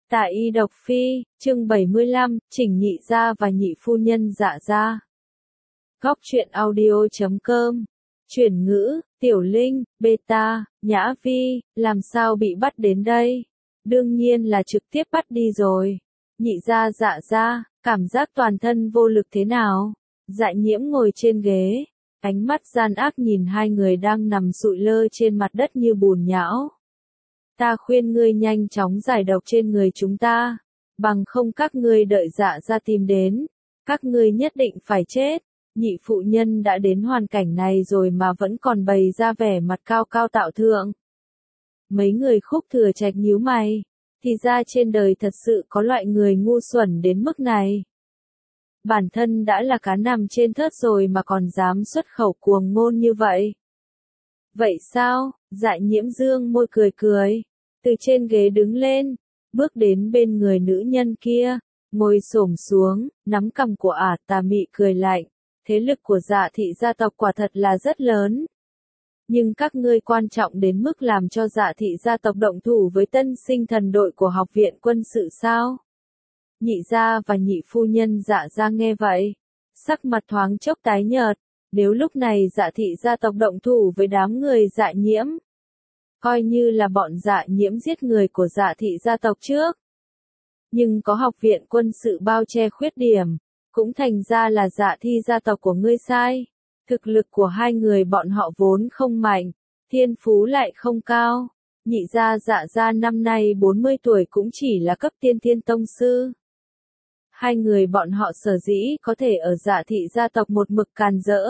Tạ Y Độc Phi, chương 75, Chỉnh Nhị Gia và Nhị Phu Nhân Dạ Gia. Góc truyện audio.com. Chuyển ngữ, Tiểu Linh, Beta, Nhã Vi, làm sao bị bắt đến đây? Đương nhiên là trực tiếp bắt đi rồi. Nhị Gia Dạ Gia, cảm giác toàn thân vô lực thế nào? Dạ Nhiễm ngồi trên ghế, ánh mắt gian ác nhìn hai người đang nằm sụi lơ trên mặt đất như bùn nhão. Ta khuyên ngươi nhanh chóng giải độc trên người chúng ta, bằng không các ngươi đợi Dạ Gia tìm đến, các ngươi nhất định phải chết. Nhị phụ nhân đã đến hoàn cảnh này rồi mà vẫn còn bày ra vẻ mặt cao cao tạo thượng. Mấy người Khúc Thừa Trạch nhíu mày, thì ra trên đời thật sự có loại người ngu xuẩn đến mức này. Bản thân đã là cá nằm trên thớt rồi mà còn dám xuất khẩu cuồng ngôn như vậy. Vậy sao? Dạ Nhiễm dương môi cười cười, từ trên ghế đứng lên, bước đến bên người nữ nhân kia, ngồi xổm xuống, nắm cằm của ả tà mị cười lạnh. Thế lực của Dạ thị gia tộc quả thật là rất lớn. Nhưng các ngươi quan trọng đến mức làm cho Dạ thị gia tộc động thủ với tân sinh thần đội của học viện quân sự sao? Nhị gia và nhị phu nhân Dạ gia nghe vậy, sắc mặt thoáng chốc tái nhợt. Nếu lúc này Dạ thị gia tộc động thủ với đám người Dạ Nhiễm, coi như là bọn Dạ Nhiễm giết người của Dạ thị gia tộc trước. Nhưng có học viện quân sự bao che khuyết điểm, cũng thành ra là Dạ thị gia tộc của ngươi sai. Thực lực của hai người bọn họ vốn không mạnh, thiên phú lại không cao. Nhị gia Dạ gia năm nay 40 tuổi cũng chỉ là cấp tiên thiên tông sư. Hai người bọn họ sở dĩ có thể ở Dạ thị gia tộc một mực càn rỡ,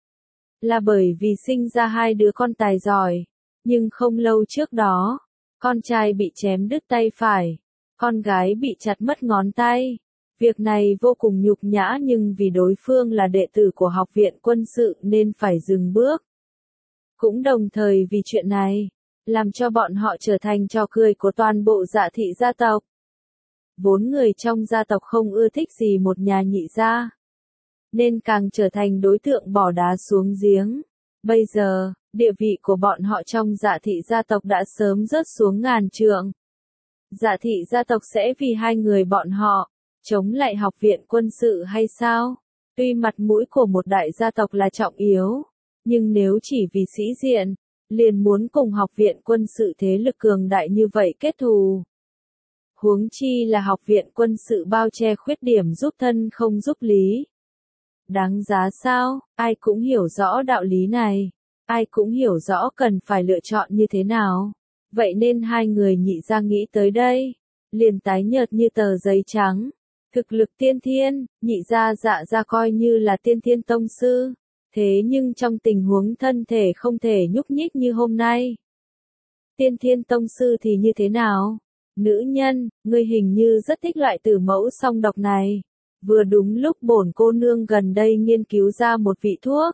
là bởi vì sinh ra hai đứa con tài giỏi. Nhưng không lâu trước đó, con trai bị chém đứt tay phải, con gái bị chặt mất ngón tay. Việc này vô cùng nhục nhã, nhưng vì đối phương là đệ tử của học viện quân sự nên phải dừng bước. Cũng đồng thời vì chuyện này, làm cho bọn họ trở thành trò cười của toàn bộ Dạ thị gia tộc. Vốn người trong gia tộc không ưa thích gì một nhà nhị gia, nên càng trở thành đối tượng bỏ đá xuống giếng. Bây giờ, địa vị của bọn họ trong Dạ thị gia tộc đã sớm rớt xuống ngàn trượng. Dạ thị gia tộc sẽ vì hai người bọn họ chống lại học viện quân sự hay sao? Tuy mặt mũi của một đại gia tộc là trọng yếu, nhưng nếu chỉ vì sĩ diện, liền muốn cùng học viện quân sự thế lực cường đại như vậy kết thù. Huống chi là học viện quân sự bao che khuyết điểm giúp thân không giúp lý. Đáng giá sao? Ai cũng hiểu rõ đạo lý này, ai cũng hiểu rõ cần phải lựa chọn như thế nào. Vậy nên hai người nhị gia nghĩ tới đây, liền tái nhợt như tờ giấy trắng. Thực lực tiên thiên, nhị gia Dạ gia coi như là tiên thiên tông sư, thế nhưng trong tình huống thân thể không thể nhúc nhích như hôm nay. Tiên thiên tông sư thì như thế nào? Nữ nhân, ngươi hình như rất thích loại tử mẫu song độc này. Vừa đúng lúc bổn cô nương gần đây nghiên cứu ra một vị thuốc,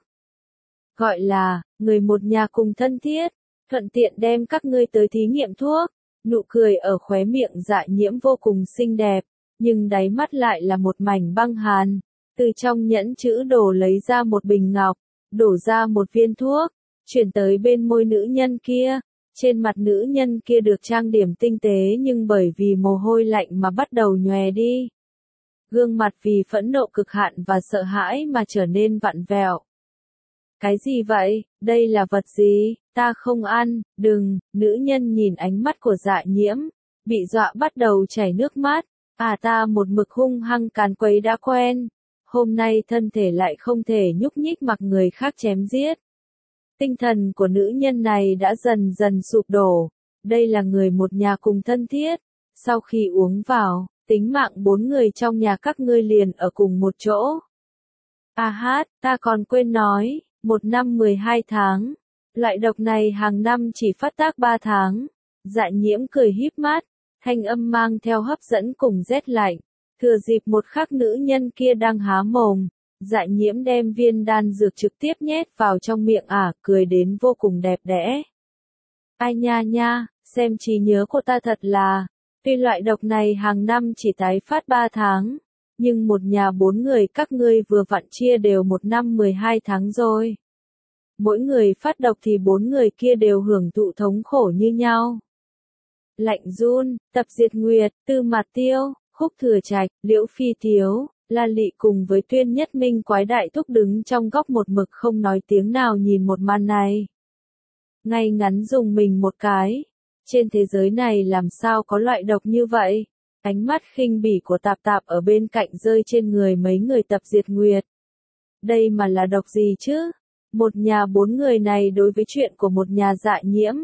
gọi là, người một nhà cùng thân thiết, thuận tiện đem các ngươi tới thí nghiệm thuốc. Nụ cười ở khóe miệng Dạ Nhiễm vô cùng xinh đẹp, nhưng đáy mắt lại là một mảnh băng hàn. Từ trong nhẫn chữ đồ lấy ra một bình ngọc, đổ ra một viên thuốc, chuyển tới bên môi nữ nhân kia. Trên mặt nữ nhân kia được trang điểm tinh tế nhưng bởi vì mồ hôi lạnh mà bắt đầu nhòe đi. Gương mặt vì phẫn nộ cực hạn và sợ hãi mà trở nên vặn vẹo. Cái gì vậy? Đây là vật gì? Ta không ăn, đừng. Nữ nhân nhìn ánh mắt của Dạ Nhiễm, bị dọa bắt đầu chảy nước mắt. Ta một mực hung hăng càn quấy đã quen, hôm nay thân thể lại không thể nhúc nhích mặc người khác chém giết. Tinh thần của nữ nhân này đã dần dần sụp đổ. Đây là người một nhà cùng thân thiết. Sau khi uống vào, tính mạng 4 người trong nhà các ngươi liền ở cùng một chỗ. Ta còn quên nói, 1 năm 12 tháng. Loại độc này hàng năm chỉ phát tác 3 tháng. Dạ Nhiễm cười híp mắt, thanh âm mang theo hấp dẫn cùng rét lạnh. Thừa dịp một khắc nữ nhân kia đang há mồm, Dạ Nhiễm đem viên đan dược trực tiếp nhét vào trong miệng cười đến vô cùng đẹp đẽ. Ai nha nha, xem trí nhớ của ta thật là, tuy loại độc này hàng năm chỉ tái phát 3 tháng, nhưng một nhà 4 người các ngươi vừa vặn chia đều 1 năm 12 tháng rồi. Mỗi người phát độc thì 4 người kia đều hưởng thụ thống khổ như nhau. Lạnh Run, Tập Diệt Nguyệt, Tư Mạt Tiêu, Khúc Thừa Trạch, Liễu Phi Tiếu, La Lị cùng với Tuyên Nhất Minh Quái Đại Thúc đứng trong góc một mực không nói tiếng nào nhìn một màn này. Ngay ngắn dùng mình một cái. Trên thế giới này làm sao có loại độc như vậy? Ánh mắt khinh bỉ của Tạp Tạp ở bên cạnh rơi trên người mấy người Tập Diệt Nguyệt. Đây mà là độc gì chứ? Một nhà 4 người này đối với chuyện của một nhà Dạ Nhiễm.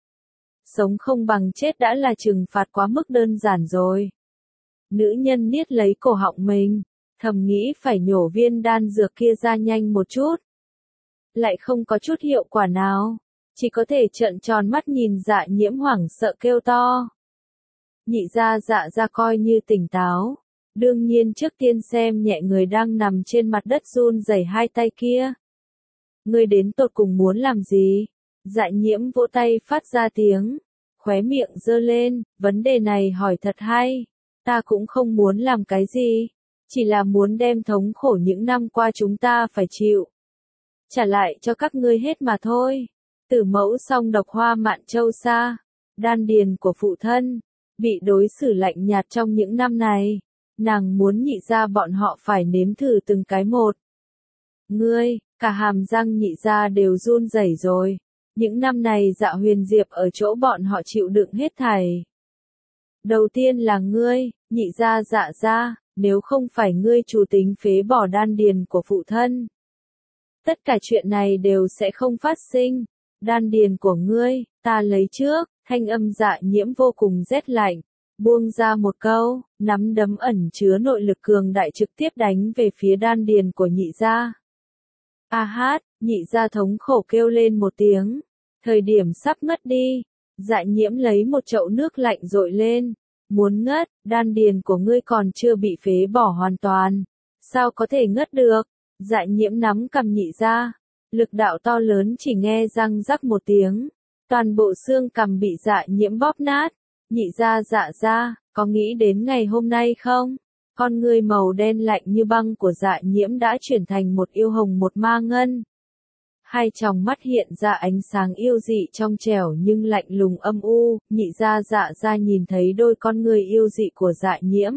Sống không bằng chết đã là trừng phạt quá mức đơn giản rồi. Nữ nhân niết lấy cổ họng mình, thầm nghĩ phải nhổ viên đan dược kia ra nhanh một chút. Lại không có chút hiệu quả nào, chỉ có thể trợn tròn mắt nhìn Dạ Nhiễm hoảng sợ kêu to. Nhị gia Dạ gia coi như tỉnh táo, đương nhiên trước tiên xem nhẹ người đang nằm trên mặt đất run rẩy hai tay kia. Ngươi đến tột cùng muốn làm gì? Dạ Nhiễm vỗ tay phát ra tiếng, khóe miệng giơ lên, vấn đề này hỏi thật hay. Ta cũng không muốn làm cái gì, chỉ là muốn đem thống khổ những năm qua chúng ta phải chịu trả lại cho các ngươi hết mà thôi. Tử mẫu song độc Hoa Mạn Châu xa, đan điền của phụ thân, bị đối xử lạnh nhạt trong những năm này, nàng muốn nhị gia bọn họ phải nếm thử từng cái một. Ngươi, cả hàm răng nhị gia đều run rẩy rồi. Những năm này Dạ Huyền Diệp ở chỗ bọn họ chịu đựng hết thảy. Đầu tiên là ngươi, nhị gia Dạ gia, nếu không phải ngươi chủ tính phế bỏ đan điền của phụ thân, tất cả chuyện này đều sẽ không phát sinh. Đan điền của ngươi, ta lấy trước. Thanh âm Dạ Nhiễm vô cùng rét lạnh, buông ra một câu, nắm đấm ẩn chứa nội lực cường đại trực tiếp đánh về phía đan điền của nhị gia. A hát, nhị gia thống khổ kêu lên một tiếng, thời điểm sắp ngất đi, Dạ Nhiễm lấy một chậu nước lạnh dội lên, muốn ngất, đan điền của ngươi còn chưa bị phế bỏ hoàn toàn, sao có thể ngất được? Dạ Nhiễm nắm cầm nhị gia, lực đạo to lớn chỉ nghe răng rắc một tiếng. Toàn bộ xương cằm bị Dạ Nhiễm bóp nát. Nhị gia Dạ gia, có nghĩ đến ngày hôm nay không? Con người màu đen lạnh như băng của Dạ Nhiễm đã chuyển thành một yêu hồng một ma ngân. Hai tròng mắt hiện ra ánh sáng yêu dị trong trẻo nhưng lạnh lùng âm u. Nhị gia Dạ gia nhìn thấy đôi con người yêu dị của Dạ Nhiễm,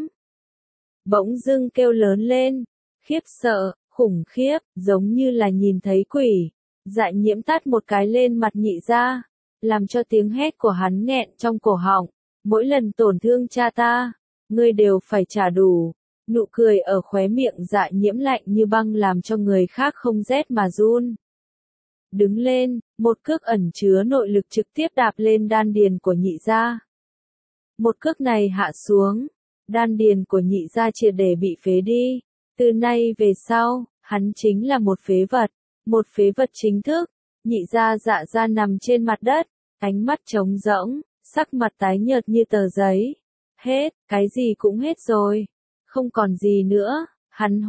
bỗng dưng kêu lớn lên, khiếp sợ, khủng khiếp, giống như là nhìn thấy quỷ. Dạ Nhiễm tát một cái lên mặt nhị gia, làm cho tiếng hét của hắn nghẹn trong cổ họng. Mỗi lần tổn thương cha ta, ngươi đều phải trả đủ. Nụ cười ở khóe miệng Dạ Nhiễm lạnh như băng làm cho người khác không rét mà run. Đứng lên, một cước ẩn chứa nội lực trực tiếp đạp lên đan điền của nhị gia. Một cước này hạ xuống, đan điền của nhị gia triệt để bị phế đi. Từ nay về sau, hắn chính là một phế vật chính thức. Nhị gia Dạ gia nằm trên mặt đất, ánh mắt trống rỗng, sắc mặt tái nhợt như tờ giấy. Hết, cái gì cũng hết rồi. Không còn gì nữa, hắn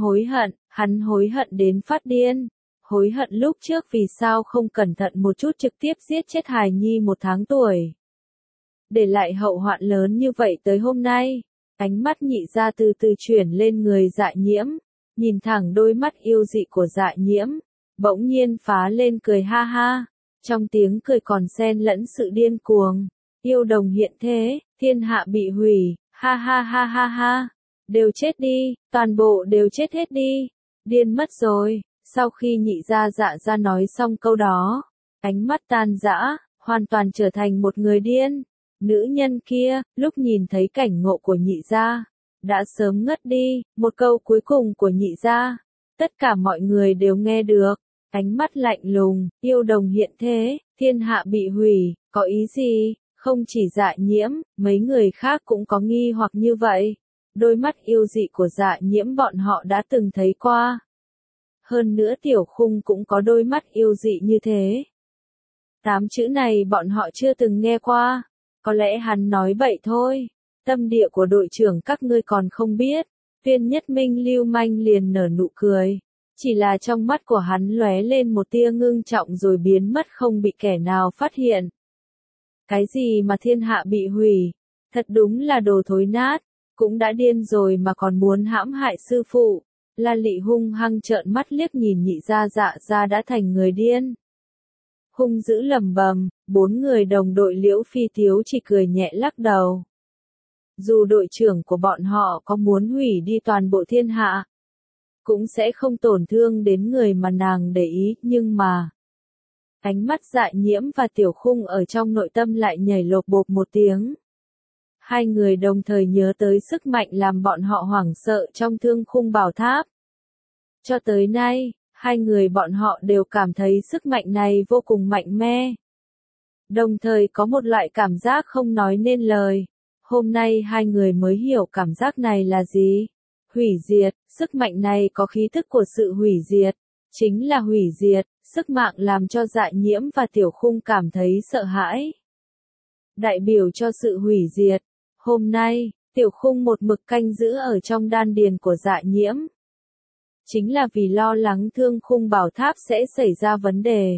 hối hận đến phát điên. Hối hận lúc trước vì sao không cẩn thận một chút trực tiếp giết chết hài nhi 1 tháng tuổi. Để lại hậu hoạn lớn như vậy tới hôm nay. Ánh mắt nhị gia từ từ chuyển lên người Dạ Nhiễm, nhìn thẳng đôi mắt yêu dị của Dạ Nhiễm. Bỗng nhiên phá lên cười ha ha, trong tiếng cười còn xen lẫn sự điên cuồng. Yêu đồng hiện thế, thiên hạ bị hủy, ha ha ha ha ha, đều chết đi, toàn bộ đều chết hết đi, điên mất rồi. Sau khi nhị gia Dạ gia nói xong câu đó, ánh mắt tan rã, hoàn toàn trở thành một người điên. Nữ nhân kia, lúc nhìn thấy cảnh ngộ của nhị gia, đã sớm ngất đi. Một câu cuối cùng của nhị gia, tất cả mọi người đều nghe được. Ánh mắt lạnh lùng, yêu đồng hiện thế, thiên hạ bị hủy, có ý gì? Không chỉ Dạ Nhiễm, mấy người khác cũng có nghi hoặc như vậy. Đôi mắt yêu dị của Dạ Nhiễm bọn họ đã từng thấy qua. Hơn nữa Tiểu Khung cũng có đôi mắt yêu dị như thế. 8 chữ này bọn họ chưa từng nghe qua. Có lẽ hắn nói bậy thôi. Tâm địa của đội trưởng các ngươi còn không biết. Viên Nhất Minh lưu manh liền nở nụ cười. Chỉ là trong mắt của hắn lóe lên một tia ngưng trọng rồi biến mất không bị kẻ nào phát hiện. Cái gì mà thiên hạ bị hủy? Thật đúng là đồ thối nát. Cũng đã điên rồi mà còn muốn hãm hại sư phụ. La Lị hung hăng trợn mắt liếc nhìn nhị gia Dạ gia đã thành người điên. Hung dữ lầm bầm, 4 người đồng đội Liễu Phi Tiếu chỉ cười nhẹ lắc đầu. Dù đội trưởng của bọn họ có muốn hủy đi toàn bộ thiên hạ, cũng sẽ không tổn thương đến người mà nàng để ý, nhưng mà ánh mắt Dạ Nhiễm và Tiểu Khung ở trong nội tâm lại nhảy lộp bộp một tiếng. Hai người đồng thời nhớ tới sức mạnh làm bọn họ hoảng sợ trong Thương Khung Bảo Tháp. Cho tới nay, hai người bọn họ đều cảm thấy sức mạnh này vô cùng mạnh mẽ. Đồng thời có một loại cảm giác không nói nên lời. Hôm nay hai người mới hiểu cảm giác này là gì. Hủy diệt, sức mạnh này có khí thức của sự hủy diệt. Chính là hủy diệt, sức mạnh làm cho Dạ Nhiễm và Tiểu Khung cảm thấy sợ hãi. Đại biểu cho sự hủy diệt. Hôm nay, Tiểu Khung một mực canh giữ ở trong đan điền của Dạ Nhiễm. Chính là vì lo lắng Thương Khung Bảo Tháp sẽ xảy ra vấn đề.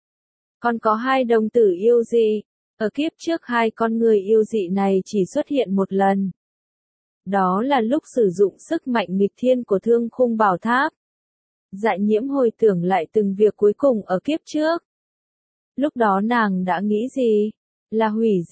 Còn có hai đồng tử yêu dị. Ở kiếp trước hai con người yêu dị này chỉ xuất hiện một lần. Đó là lúc sử dụng sức mạnh nghịch thiên của Thương Khung Bảo Tháp. Dạ Nhiễm hồi tưởng lại từng việc cuối cùng ở kiếp trước. Lúc đó nàng đã nghĩ gì? Là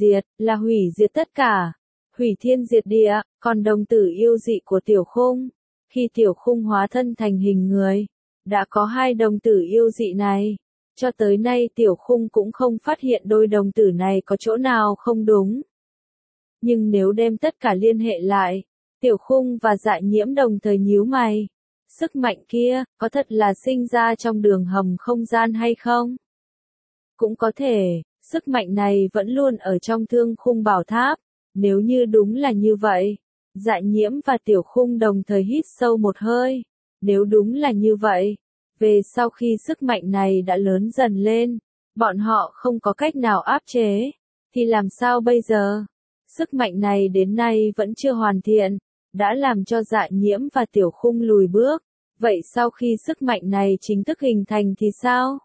hủy diệt tất cả. Hủy thiên diệt địa, còn đồng tử yêu dị của Tiểu Khung. Khi Tiểu Khung hóa thân thành hình người, đã có hai đồng tử yêu dị này. Cho tới nay Tiểu Khung cũng không phát hiện đôi đồng tử này có chỗ nào không đúng. Nhưng nếu đem tất cả liên hệ lại, Tiểu Khung và Dạ Nhiễm đồng thời nhíu mày. Sức mạnh kia, có thật là sinh ra trong đường hầm không gian hay không? Cũng có thể, sức mạnh này vẫn luôn ở trong Thương Khung Bảo Tháp. Nếu như đúng là như vậy, Dạ Nhiễm và Tiểu Khung đồng thời hít sâu một hơi. Nếu đúng là như vậy, về sau khi sức mạnh này đã lớn dần lên, bọn họ không có cách nào áp chế, thì làm sao bây giờ? Sức mạnh này đến nay vẫn chưa hoàn thiện, đã làm cho Dạ Nhiễm và Tiểu Khung lùi bước. Vậy sau khi sức mạnh này chính thức hình thành thì sao?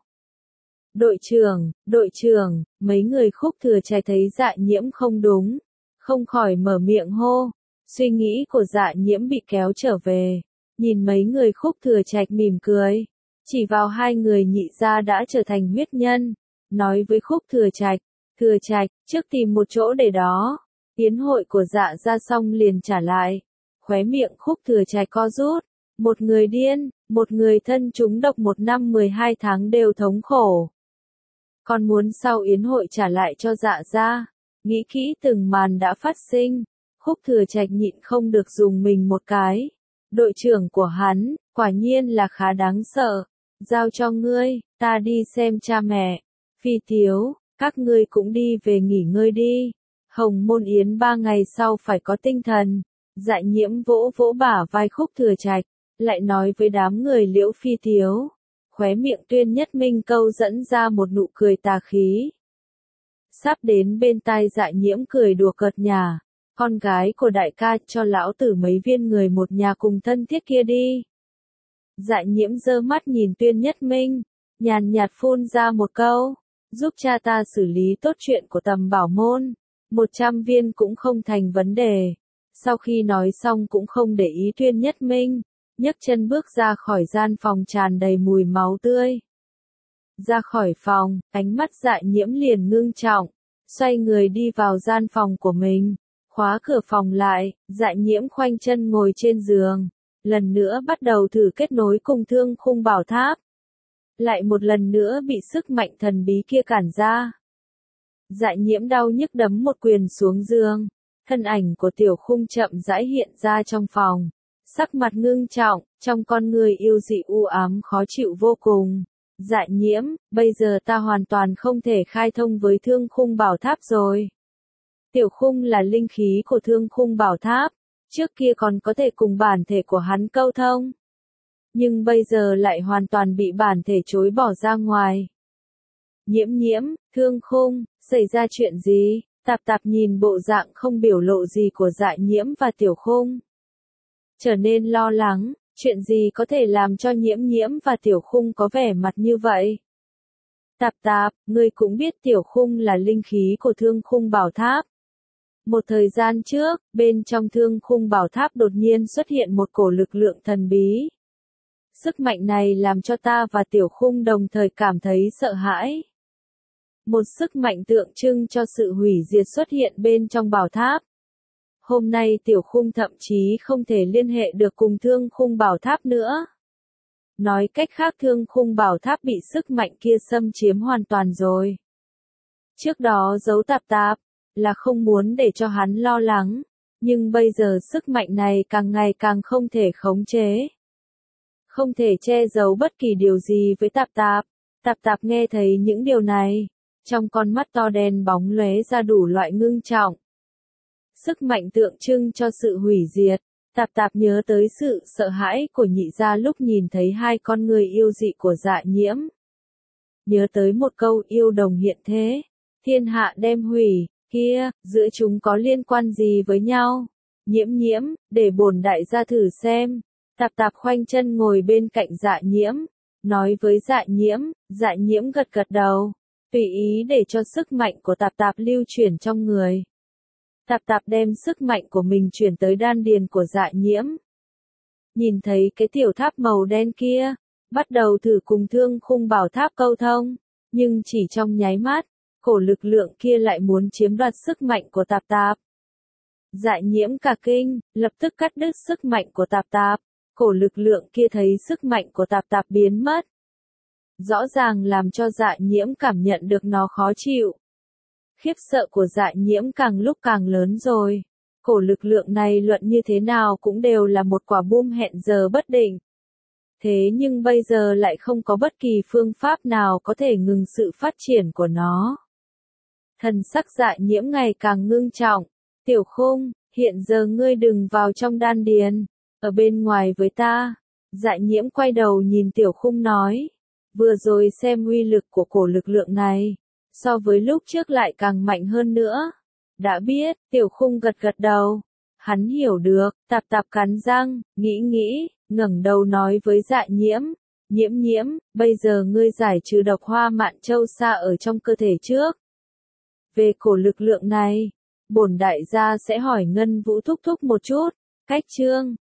Đội trưởng, mấy người Khúc Thừa Trạch thấy Dạ Nhiễm không đúng, không khỏi mở miệng hô. Suy nghĩ của Dạ Nhiễm bị kéo trở về, nhìn mấy người Khúc Thừa Trạch mỉm cười, chỉ vào hai người Nhị gia đã trở thành huyết nhân, nói với Khúc Thừa Trạch, trước tìm một chỗ để đó. Yến hội của Dạ gia xong liền trả lại. Khóe miệng Khúc Thừa Trạch co rút, một người điên, một người thân trúng độc 1 năm 12 tháng đều thống khổ. Còn muốn sau yến hội trả lại cho Dạ gia. Nghĩ kỹ từng màn đã phát sinh, Khúc Thừa Trạch nhịn không được dùng mình một cái. Đội trưởng của hắn, quả nhiên là khá đáng sợ. Giao cho ngươi, ta đi xem cha mẹ. Phi Tiếu, các ngươi cũng đi về nghỉ ngơi đi. Hồng Môn Yến 3 ngày sau phải có tinh thần. Dạ Nhiễm vỗ vỗ bả vai Khúc Thừa Trạch, lại nói với đám người Liễu Phi Tiếu. Khóe miệng Tuyên Nhất Minh câu dẫn ra một nụ cười tà khí. Sắp đến bên tai Dạ Nhiễm cười đùa cợt nhả. Con gái của đại ca cho lão tử mấy viên người một nhà cùng thân thiết kia đi. Dạ Nhiễm giơ mắt nhìn Tuyên Nhất Minh, nhàn nhạt phun ra một câu, giúp cha ta xử lý tốt chuyện của Tầm Bảo Môn, 100 viên cũng không thành vấn đề. Sau khi nói xong cũng không để ý Tuyên Nhất Minh, nhấc chân bước ra khỏi gian phòng tràn đầy mùi máu tươi. Ra khỏi phòng, ánh mắt Dạ Nhiễm liền ngưng trọng, xoay người đi vào gian phòng của mình, khóa cửa phòng lại. Dạ Nhiễm khoanh chân ngồi trên giường, lần nữa bắt đầu thử kết nối cùng Thương Khung Bảo Tháp. Lại một lần nữa bị sức mạnh thần bí kia cản ra. Dạ Nhiễm đau nhức đấm một quyền xuống giường, thân ảnh của Tiểu Khung chậm rãi hiện ra trong phòng, sắc mặt ngưng trọng, trong con người yêu dị u ám khó chịu vô cùng. Dạ Nhiễm, bây giờ ta hoàn toàn không thể khai thông với Thương Khung Bảo Tháp rồi. Tiểu Khung là linh khí của Thương Khung Bảo Tháp, trước kia còn có thể cùng bản thể của hắn câu thông. Nhưng bây giờ lại hoàn toàn bị bản thể chối bỏ ra ngoài. Nhiễm, Thương Khung, xảy ra chuyện gì? Tạp nhìn bộ dạng không biểu lộ gì của Dạ Nhiễm và Tiểu Khung, trở nên lo lắng. Chuyện gì có thể làm cho Nhiễm và Tiểu Khung có vẻ mặt như vậy? Tạp, ngươi cũng biết Tiểu Khung là linh khí của Thương Khung Bảo Tháp. Một thời gian trước, bên trong Thương Khung Bảo Tháp đột nhiên xuất hiện một cổ lực lượng thần bí. Sức mạnh này làm cho ta và Tiểu Khung đồng thời cảm thấy sợ hãi. một sức mạnh tượng trưng cho sự hủy diệt xuất hiện bên trong bảo tháp. Hôm nay Tiểu Khung thậm chí không thể liên hệ được cùng Thương Khung Bảo Tháp nữa. Nói cách khác Thương Khung Bảo Tháp bị sức mạnh kia xâm chiếm hoàn toàn rồi. Trước đó giấu Tạp Tạp, là không muốn để cho hắn lo lắng, nhưng bây giờ sức mạnh này càng ngày càng không thể khống chế. Không thể che giấu bất kỳ điều gì với Tạp Tạp. Tạp Tạp nghe thấy những điều này, trong con mắt to đen bóng lóe ra đủ loại ngưng trọng. Sức mạnh tượng trưng cho sự hủy diệt. Tạp Tạp nhớ tới sự sợ hãi của nhị gia lúc nhìn thấy hai con người yêu dị của Dạ Nhiễm. Nhớ tới một câu yêu đồng hiện thế, thiên hạ đem hủy, kia, giữa chúng có liên quan gì với nhau? Nhiễm Nhiễm, để bổn đại gia thử xem. Tạp Tạp khoanh chân ngồi bên cạnh Dạ Nhiễm, nói với Dạ Nhiễm gật gật đầu, tùy ý để cho sức mạnh của Tạp Tạp lưu chuyển trong người. Tạp Tạp đem sức mạnh của mình chuyển tới đan điền của Dạ Nhiễm. Nhìn thấy cái tiểu tháp màu đen kia, bắt đầu thử cùng Thương Khung Bảo Tháp câu thông, nhưng chỉ trong nháy mắt, cổ lực lượng kia lại muốn chiếm đoạt sức mạnh của Tạp Tạp. Dạ Nhiễm cả kinh, lập tức cắt đứt sức mạnh của Tạp Tạp. Cổ lực lượng kia thấy sức mạnh của Tạp Tạp biến mất. Rõ ràng làm cho Dạ Nhiễm cảm nhận được nó khó chịu. Khiếp sợ của Dạ Nhiễm càng lúc càng lớn rồi. Cổ lực lượng này luận như thế nào cũng đều là một quả bom hẹn giờ bất định. Thế nhưng bây giờ lại không có bất kỳ phương pháp nào có thể ngừng sự phát triển của nó. Thần sắc Dạ Nhiễm ngày càng ngưng trọng. Tiểu Khung, hiện giờ ngươi đừng vào trong đan điền, ở bên ngoài với ta. Dạ Nhiễm quay đầu nhìn Tiểu Khung nói. Vừa rồi xem uy lực của cổ lực lượng này, so với lúc trước lại càng mạnh hơn nữa. Đã biết, Tiểu Khung gật gật đầu. Hắn hiểu được, Tạp Tạp cắn răng, nghĩ, ngẩng đầu nói với Dạ Nhiễm. Nhiễm, bây giờ ngươi giải trừ độc hoa mạn châu sa ở trong cơ thể trước. Về cổ lực lượng này, bổn đại gia sẽ hỏi Ngân Vũ thúc thúc một chút. Cách chương